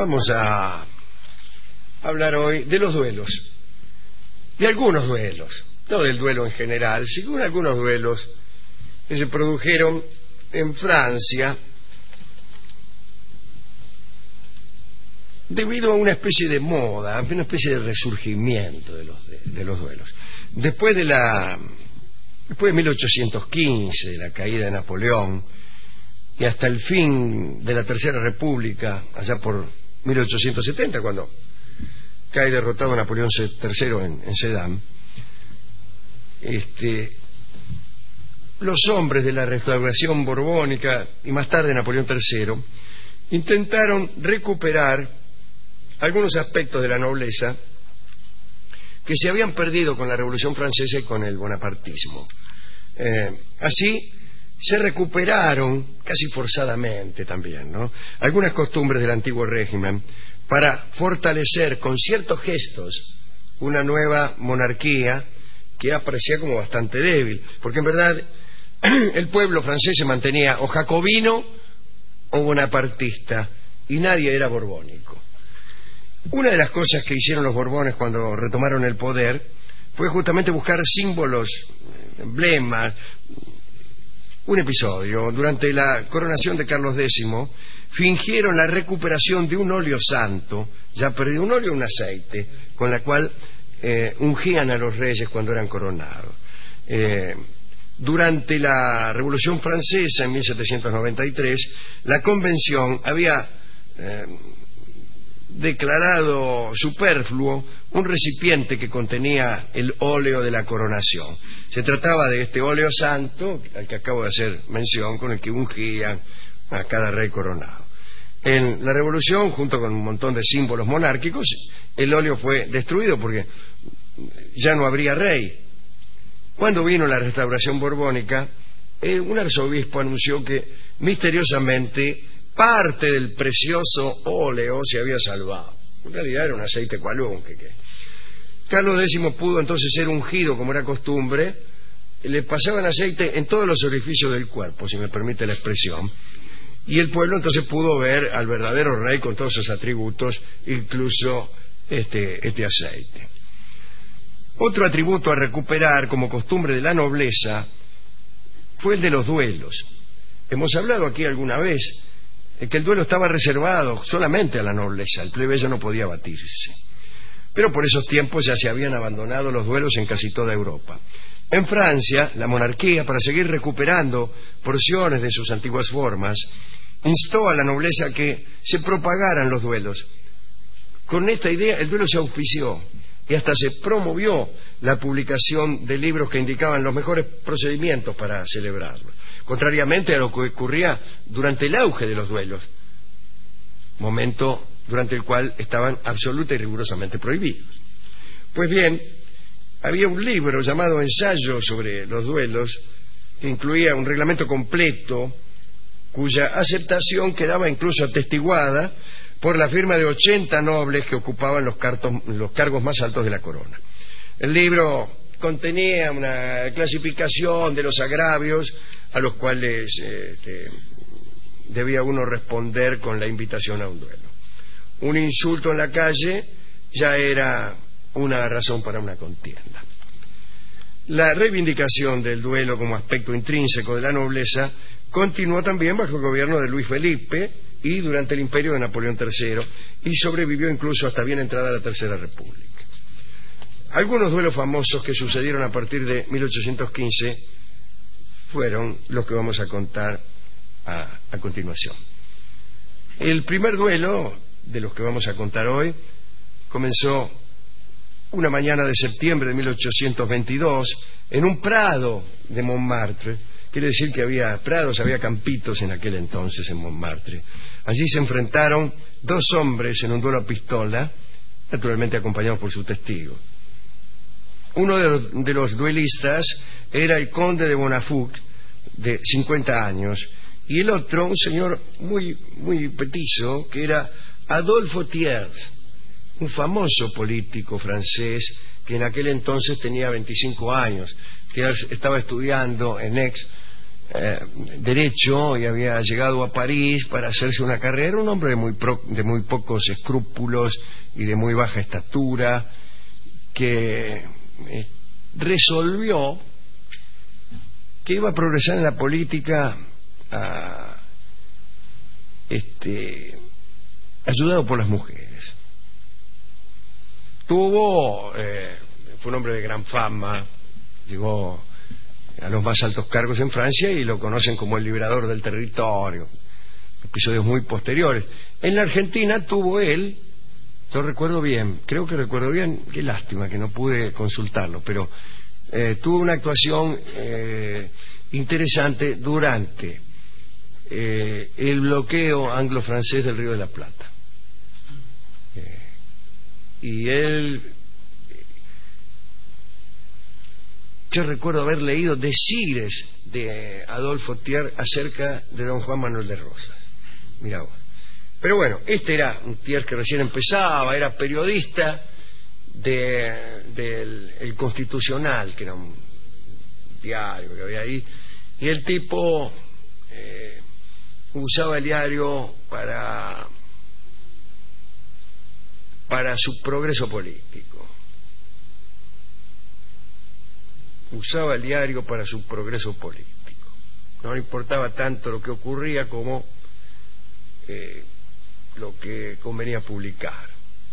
Vamos a hablar hoy de los duelos, de algunos duelos, no del duelo en general, sino de algunos duelos que se produjeron en Francia debido a una especie de moda, una especie de resurgimiento de los duelos. Después de 1815, de la caída de Napoleón, y hasta el fin de la Tercera República, allá por 1870, cuando cae derrotado Napoleón III en Sedan, los hombres de la restauración borbónica y más tarde Napoleón III intentaron recuperar algunos aspectos de la nobleza que se habían perdido con la Revolución Francesa y con el bonapartismo. Así se recuperaron, casi forzadamente también, ¿no?, algunas costumbres del antiguo régimen para fortalecer con ciertos gestos una nueva monarquía que aparecía como bastante débil, porque en verdad el pueblo francés se mantenía o jacobino o bonapartista y nadie era borbónico. Una de las cosas que hicieron los Borbones cuando retomaron el poder fue justamente buscar símbolos, emblemas. Un episodio, durante la coronación de Carlos X, fingieron la recuperación de un óleo santo, ya perdido, un óleo, un aceite, con la cual ungían a los reyes cuando eran coronados. Durante la Revolución Francesa, en 1793, la Convención había declarado superfluo un recipiente que contenía el óleo de la coronación. Se trataba de este óleo santo al que acabo de hacer mención, con el que ungían a cada rey coronado. En la Revolución, junto con un montón de símbolos monárquicos, el óleo fue destruido porque ya no habría rey. Cuando vino la restauración borbónica, un arzobispo anunció que misteriosamente parte del precioso óleo se había salvado. En realidad era un aceite cualunque. Carlos X pudo entonces ser ungido, como era costumbre. Le pasaban aceite en todos los orificios del cuerpo, si me permite la expresión, y el pueblo entonces pudo ver al verdadero rey con todos sus atributos, incluso este aceite. Otro atributo a recuperar como costumbre de la nobleza fue el de los duelos. Hemos hablado aquí alguna vez que el duelo estaba reservado solamente a la nobleza, el plebeyo no podía batirse. Pero por esos tiempos ya se habían abandonado los duelos en casi toda Europa. En Francia, la monarquía, para seguir recuperando porciones de sus antiguas formas, instó a la nobleza a que se propagaran los duelos. Con esta idea, el duelo se auspició y hasta se promovió la publicación de libros que indicaban los mejores procedimientos para celebrarlo, contrariamente a lo que ocurría durante el auge de los duelos, momento durante el cual estaban absoluta y rigurosamente prohibidos. Pues bien, había un libro llamado Ensayo sobre los duelos, que incluía un reglamento completo, cuya aceptación quedaba incluso atestiguada por la firma de 80 nobles que ocupaban los cargos más altos de la corona. El libro contenía una clasificación de los agravios a los cuales debía uno responder con la invitación a un duelo. Un insulto en la calle ya era una razón para una contienda. La reivindicación del duelo como aspecto intrínseco de la nobleza continuó también bajo el gobierno de Luis Felipe y durante el imperio de Napoleón III, y sobrevivió incluso hasta bien entrada la Tercera República. Algunos duelos famosos que sucedieron a partir de 1815 fueron los que vamos a contar a continuación. El primer duelo de los que vamos a contar hoy comenzó una mañana de septiembre de 1822 en un prado de Montmartre. Quiere decir que había prados, había campitos en aquel entonces en Montmartre. Allí se enfrentaron dos hombres en un duelo a pistola, naturalmente acompañados por su testigo. Uno de los duelistas era el conde de Bonafouc, de 50 años, y el otro, un señor muy petizo, que era Adolphe Thiers, un famoso político francés que en aquel entonces tenía 25 años. Thiers estaba estudiando en Aix derecho y había llegado a París para hacerse una carrera, un hombre de muy pocos escrúpulos y de muy baja estatura, que resolvió que iba a progresar en la política ayudado por las mujeres. Fue un hombre de gran fama, llegó a los más altos cargos en Francia y lo conocen como el liberador del territorio, episodios muy posteriores. En la Argentina tuvo él, yo recuerdo bien, creo que recuerdo bien, qué lástima que no pude consultarlo, pero tuvo una actuación interesante durante el bloqueo anglo-francés del Río de la Plata. Y él, yo recuerdo haber leído decires de Adolfo Thiers acerca de don Juan Manuel de Rosas. Mirá vos. Pero bueno, este era un Thiers que recién empezaba, era periodista del El Constitucional, que era un diario que había ahí, y el tipo usaba el diario para su progreso político. Usaba el diario para su progreso político. No le importaba tanto lo que ocurría como lo que convenía publicar.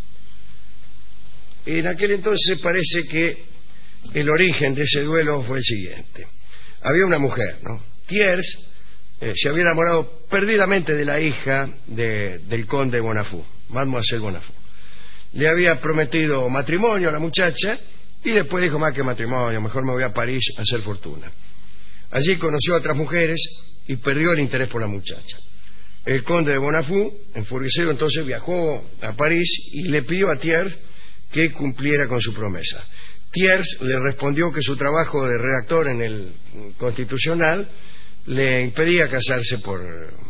En aquel entonces parece que el origen de ese duelo fue el siguiente. Había una mujer, ¿no? Thiers se había enamorado perdidamente de la hija del conde Bonafou, Mademoiselle Bonafou. Le había prometido matrimonio a la muchacha y después dijo: más que matrimonio, mejor me voy a París a hacer fortuna. Allí conoció a otras mujeres y perdió el interés por la muchacha. El conde de Bonafou, enfurecido, entonces viajó a París y le pidió a Thiers que cumpliera con su promesa. Thiers le respondió que su trabajo de redactor en el Constitucional le impedía casarse por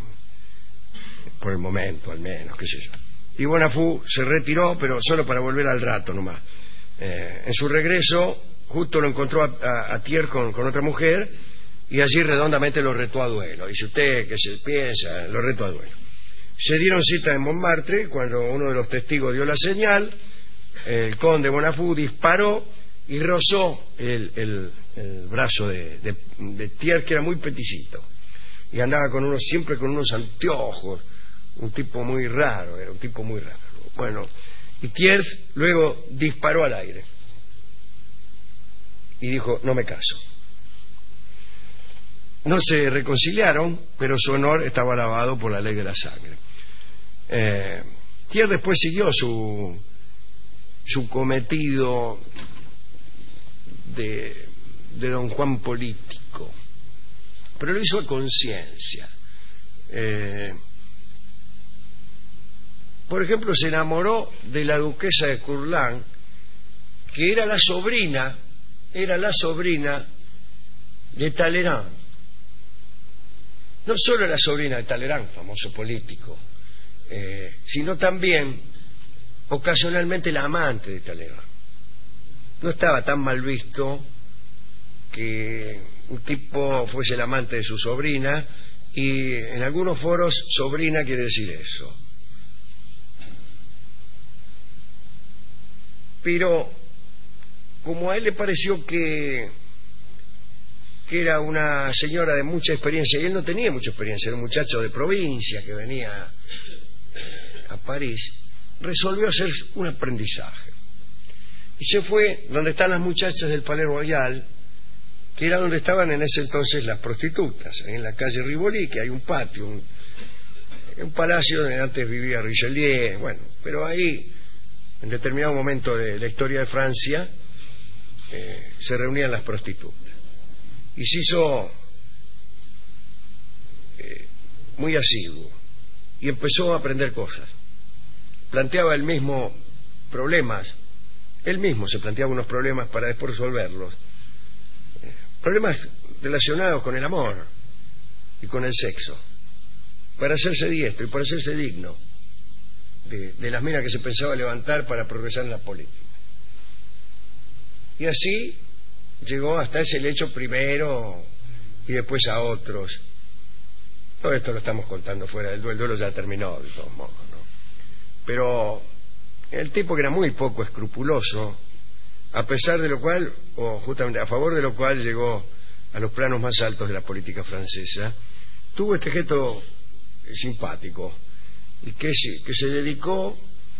el momento, al menos, qué sé yo. Y Bonafou se retiró, pero solo para volver al rato nomás. En su regreso, justo lo encontró a Thiers con otra mujer, y allí redondamente lo retó a duelo. Dice: usted, ¿qué se piensa? Lo retó a duelo. Se dieron cita en Montmartre. Cuando uno de los testigos dio la señal, el conde Bonafou disparó y rozó el brazo de Thiers, que era muy peticito, y andaba siempre con unos anteojos, un tipo muy raro, era un tipo muy raro. Bueno, y Thiers luego disparó al aire y dijo: no me caso. No se reconciliaron, pero su honor estaba lavado por la ley de la sangre. Thiers después siguió su cometido de don Juan político, pero lo hizo a conciencia. Por ejemplo, se enamoró de la duquesa de Courland, que era la sobrina de Talleyrand. No solo la sobrina de Talleyrand, famoso político, sino también ocasionalmente la amante de Talleyrand. No estaba tan mal visto que un tipo fuese el amante de su sobrina, y en algunos foros sobrina quiere decir eso. Pero como a él le pareció que era una señora de mucha experiencia, y él no tenía mucha experiencia, era un muchacho de provincia que venía a París, resolvió hacer un aprendizaje y se fue donde están las muchachas del Palais Royal, que era donde estaban en ese entonces las prostitutas, en la calle Rivoli, que hay un patio, un palacio donde antes vivía Richelieu. Bueno, pero ahí, en determinado momento de la historia de Francia, se reunían las prostitutas, y se hizo muy asiduo y empezó a aprender cosas. Planteaba él mismo problemas, él mismo se planteaba unos problemas para después resolverlos, problemas relacionados con el amor y con el sexo, para hacerse diestro y para hacerse digno de las minas que se pensaba levantar para progresar en la política. Y así llegó hasta ese lecho primero y después a otros. Todo esto lo estamos contando fuera del duelo. El duelo ya terminó de todos modos, ¿no? Pero el tipo, que era muy poco escrupuloso, a pesar de lo cual, o justamente a favor de lo cual, llegó a los planos más altos de la política francesa, tuvo este gesto simpático, y que se dedicó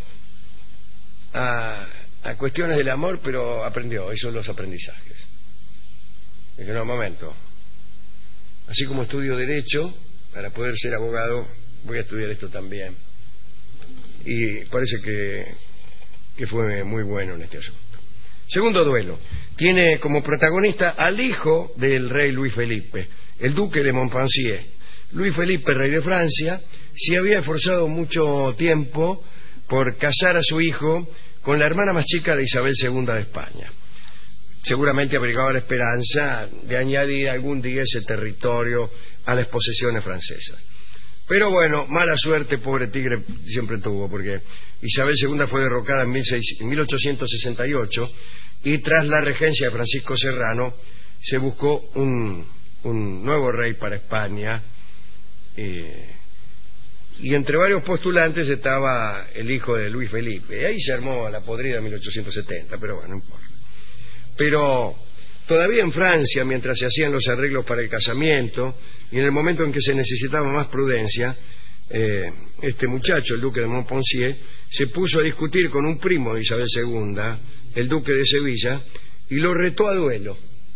a cuestiones del amor, pero aprendió, hizo los aprendizajes. Dice: no, un momento, así como estudio Derecho para poder ser abogado, voy a estudiar esto también. Y parece que fue muy bueno en este asunto. Segundo duelo. Tiene como protagonista al hijo del rey Luis Felipe, el duque de Montpensier. Luis Felipe, rey de Francia, se había esforzado mucho tiempo por casar a su hijo con la hermana más chica de Isabel II de España. Seguramente abrigaba la esperanza de añadir algún día ese territorio a las posesiones francesas. Pero bueno, mala suerte, pobre tigre, siempre tuvo, porque Isabel II fue derrocada en 1868, y tras la regencia de Francisco Serrano se buscó un nuevo rey para España, y entre varios postulantes estaba el hijo de Luis Felipe, y ahí se armó la podrida en 1870, pero bueno, no importa. Pero todavía en Francia, mientras se hacían los arreglos para el casamiento, y en el momento en que se necesitaba más prudencia, este muchacho, el duque de Montpensier, se puso a discutir con un primo de Isabel II, el duque de Sevilla, y lo retó a duelo.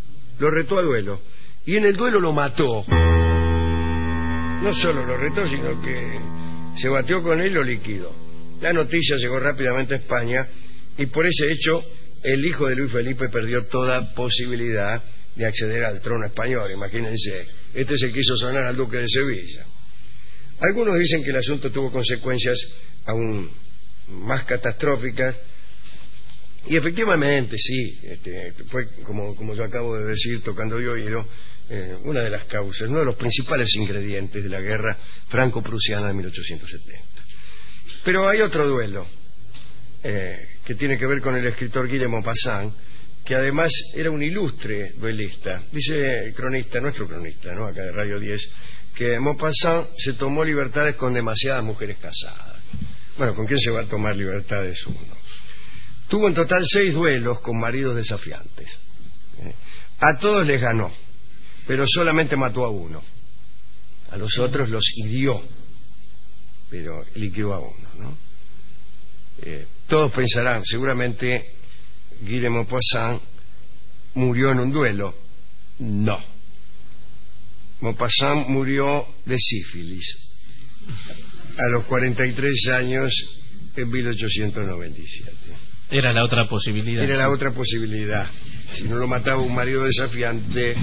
Y en el duelo lo mató. No solo lo retó, sino que se batió con él y lo liquidó. La noticia llegó rápidamente a España, y por ese hecho el hijo de Luis Felipe perdió toda posibilidad de acceder al trono español. Imagínense, este es el que hizo sonar al duque de Sevilla. Algunos dicen que el asunto tuvo consecuencias aún más catastróficas, y efectivamente sí, fue como yo acabo de decir, tocando de oído, una de las causas, uno de los principales ingredientes de la guerra franco-prusiana de 1870. Pero hay otro duelo que tiene que ver con el escritor Guy de Maupassant, que además era un ilustre duelista. Dice el cronista, nuestro cronista, ¿no?, acá de Radio 10, que Maupassant se tomó libertades con demasiadas mujeres casadas. Bueno, ¿con quién se va a tomar libertades uno? Tuvo en total 6 duelos con maridos desafiantes. A todos les ganó, pero solamente mató a uno. A los otros los hirió, pero liquidó a uno, ¿no? Todos pensarán, seguramente Guy de Maupassant murió en un duelo. No. Maupassant murió de sífilis a los 43 años en 1897. Era la otra posibilidad. Era la otra posibilidad. Si no lo mataba un marido desafiante,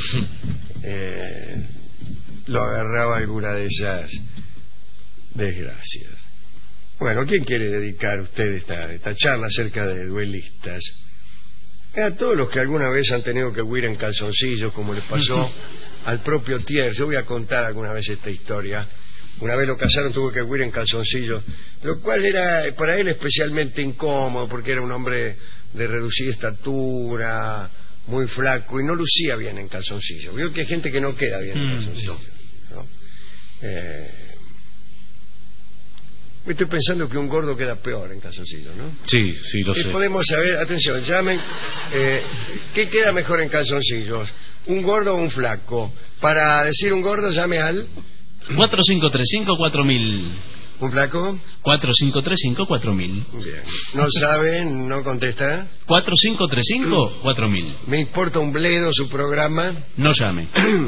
lo agarraba alguna de esas desgracias. Bueno, ¿quién quiere dedicar usted esta charla acerca de duelistas? A todos los que alguna vez han tenido que huir en calzoncillos, como les pasó al propio Thiers. Yo voy a contar alguna vez esta historia. Una vez lo casaron, tuvo que huir en calzoncillos, lo cual era para él especialmente incómodo, porque era un hombre de reducida estatura, muy flaco, y no lucía bien en calzoncillos. Veo que hay gente que no queda bien en calzoncillos, ¿no? Estoy pensando que un gordo queda peor en calzoncillos, ¿no? Sí, lo sé. Podemos saber, atención, llamen, ¿qué queda mejor en calzoncillos? ¿Un gordo o un flaco? Para decir un gordo, llame al 4535-4000. ¿Un flaco? 4535-4000. Bien. ¿No saben? ¿No contesta? 4535-4000. Me importa un bledo su programa. No llame.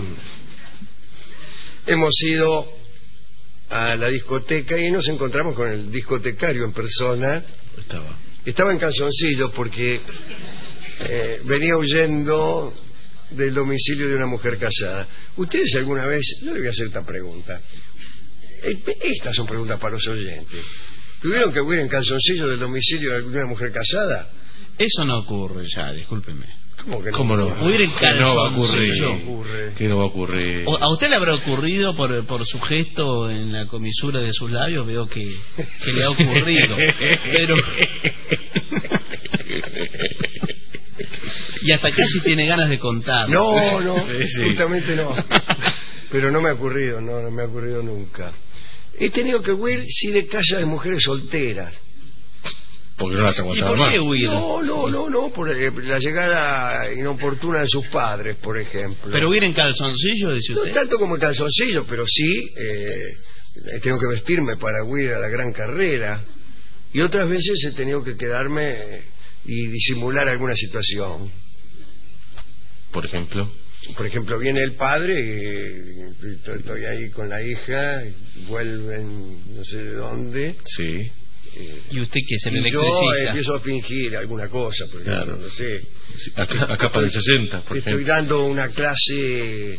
Hemos ido a la discoteca y nos encontramos con el discotecario en persona. Estaba en calzoncillos porque venía huyendo del domicilio de una mujer casada. ¿Ustedes alguna vez, yo le voy a hacer esta pregunta, estas son preguntas para los oyentes, ¿tuvieron que huir en calzoncillos del domicilio de una mujer casada? Eso no ocurre ya, discúlpeme. ¿Cómo que no? ¿Cómo no? Huir en calzoncillos. ¿Qué no va a ocurrir? ¿A usted le habrá ocurrido por su gesto en la comisura de sus labios? Veo que le ha ocurrido. Pero Y hasta casi tiene ganas de contar. No, no, Sí. justamente no. Pero no me ha ocurrido, no me ha ocurrido nunca. He tenido que huir, sí, de casa de mujeres solteras. Porque no las ¿Y aguantaba por qué más. huir? No, por la llegada inoportuna de sus padres, por ejemplo. Pero huir en calzoncillo, dice No usted. tanto como en calzoncillo, pero sí tengo que vestirme para huir a la gran carrera. Y otras veces he tenido que quedarme y disimular alguna situación. Por ejemplo. Por ejemplo, viene el padre, estoy ahí con la hija, vuelven no sé de dónde. Sí. ¿Y usted qué es el Y yo electricista? empiezo a fingir alguna cosa, por ejemplo, Claro. no sé. Sí, acá para el 60, por Estoy ejemplo. dando una clase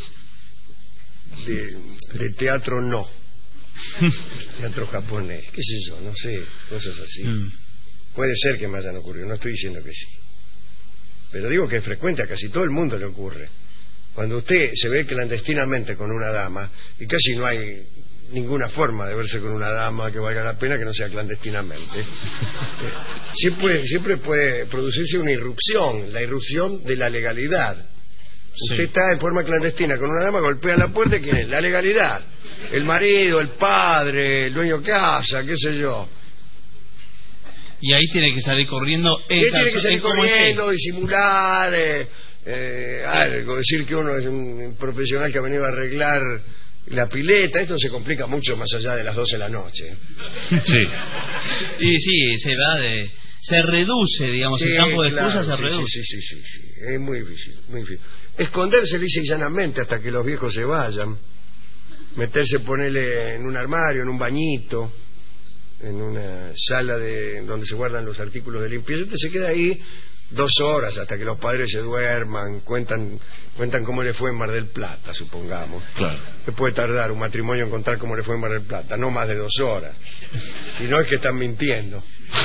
de teatro teatro japonés, qué sé yo, no sé, cosas así. Puede ser que me hayan ocurrido, no estoy diciendo que sí, pero digo que es frecuente, a casi todo el mundo le ocurre. Cuando usted se ve clandestinamente con una dama, y casi no hay ninguna forma de verse con una dama que valga la pena que no sea clandestinamente, siempre puede producirse una irrupción, la irrupción de la legalidad. Sí. Usted está en forma clandestina con una dama, golpea la puerta, ¿quién es? La legalidad. El marido, el padre, el dueño de casa, qué sé yo. Y ahí tiene que salir corriendo. Él tiene que salir corriendo, disimular, algo, decir que uno es un profesional que ha venido a arreglar la pileta. Esto se complica mucho más allá de las 12 de la noche. Sí. Y sí, se reduce, digamos, el campo de claro, excusa se reduce. Sí. Es muy difícil, muy difícil. Esconderse lisa y llanamente hasta que los viejos se vayan. Meterse, ponerle en un armario, en un bañito, en una sala donde se guardan los artículos de limpieza. Usted se queda ahí 2 horas hasta que los padres se duerman, cuentan cómo le fue en Mar del Plata, supongamos. Claro. ¿Qué puede tardar un matrimonio en contar cómo le fue en Mar del Plata? No más de 2 horas. Si no es que están mintiendo.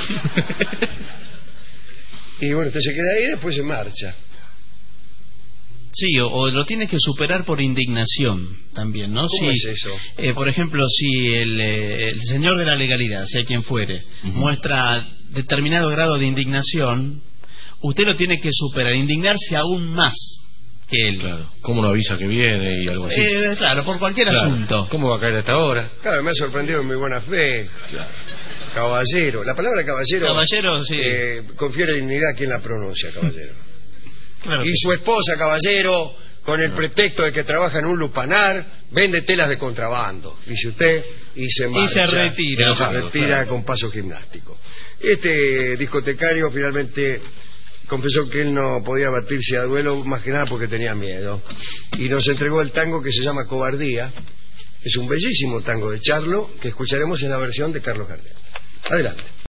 Y bueno, usted se queda ahí y después se marcha. Sí, o lo tienes que superar por indignación también, ¿no? ¿Cómo es eso? Por ejemplo, si el señor de la legalidad, sea quien fuere, muestra determinado grado de indignación, usted lo tiene que superar, indignarse aún más que él. Claro. ¿Cómo no avisa que viene y algo así? Claro, por cualquier Claro. asunto. ¿Cómo va a caer hasta ahora? Claro, me ha sorprendido en mi buena fe. Caballero. La palabra caballero, Caballero, sí. confiere dignidad a quien la pronuncia, caballero. Claro Y que su esposa, caballero, con el pretexto de que trabaja en un lupanar, vende telas de contrabando, dice usted, y se marcha. Y se retira. Se retira Claro. con paso gimnástico. Este discotecario finalmente confesó que él no podía batirse a duelo, más que nada porque tenía miedo. Y nos entregó el tango que se llama Cobardía. Es un bellísimo tango de Charlo que escucharemos en la versión de Carlos Gardel. Adelante.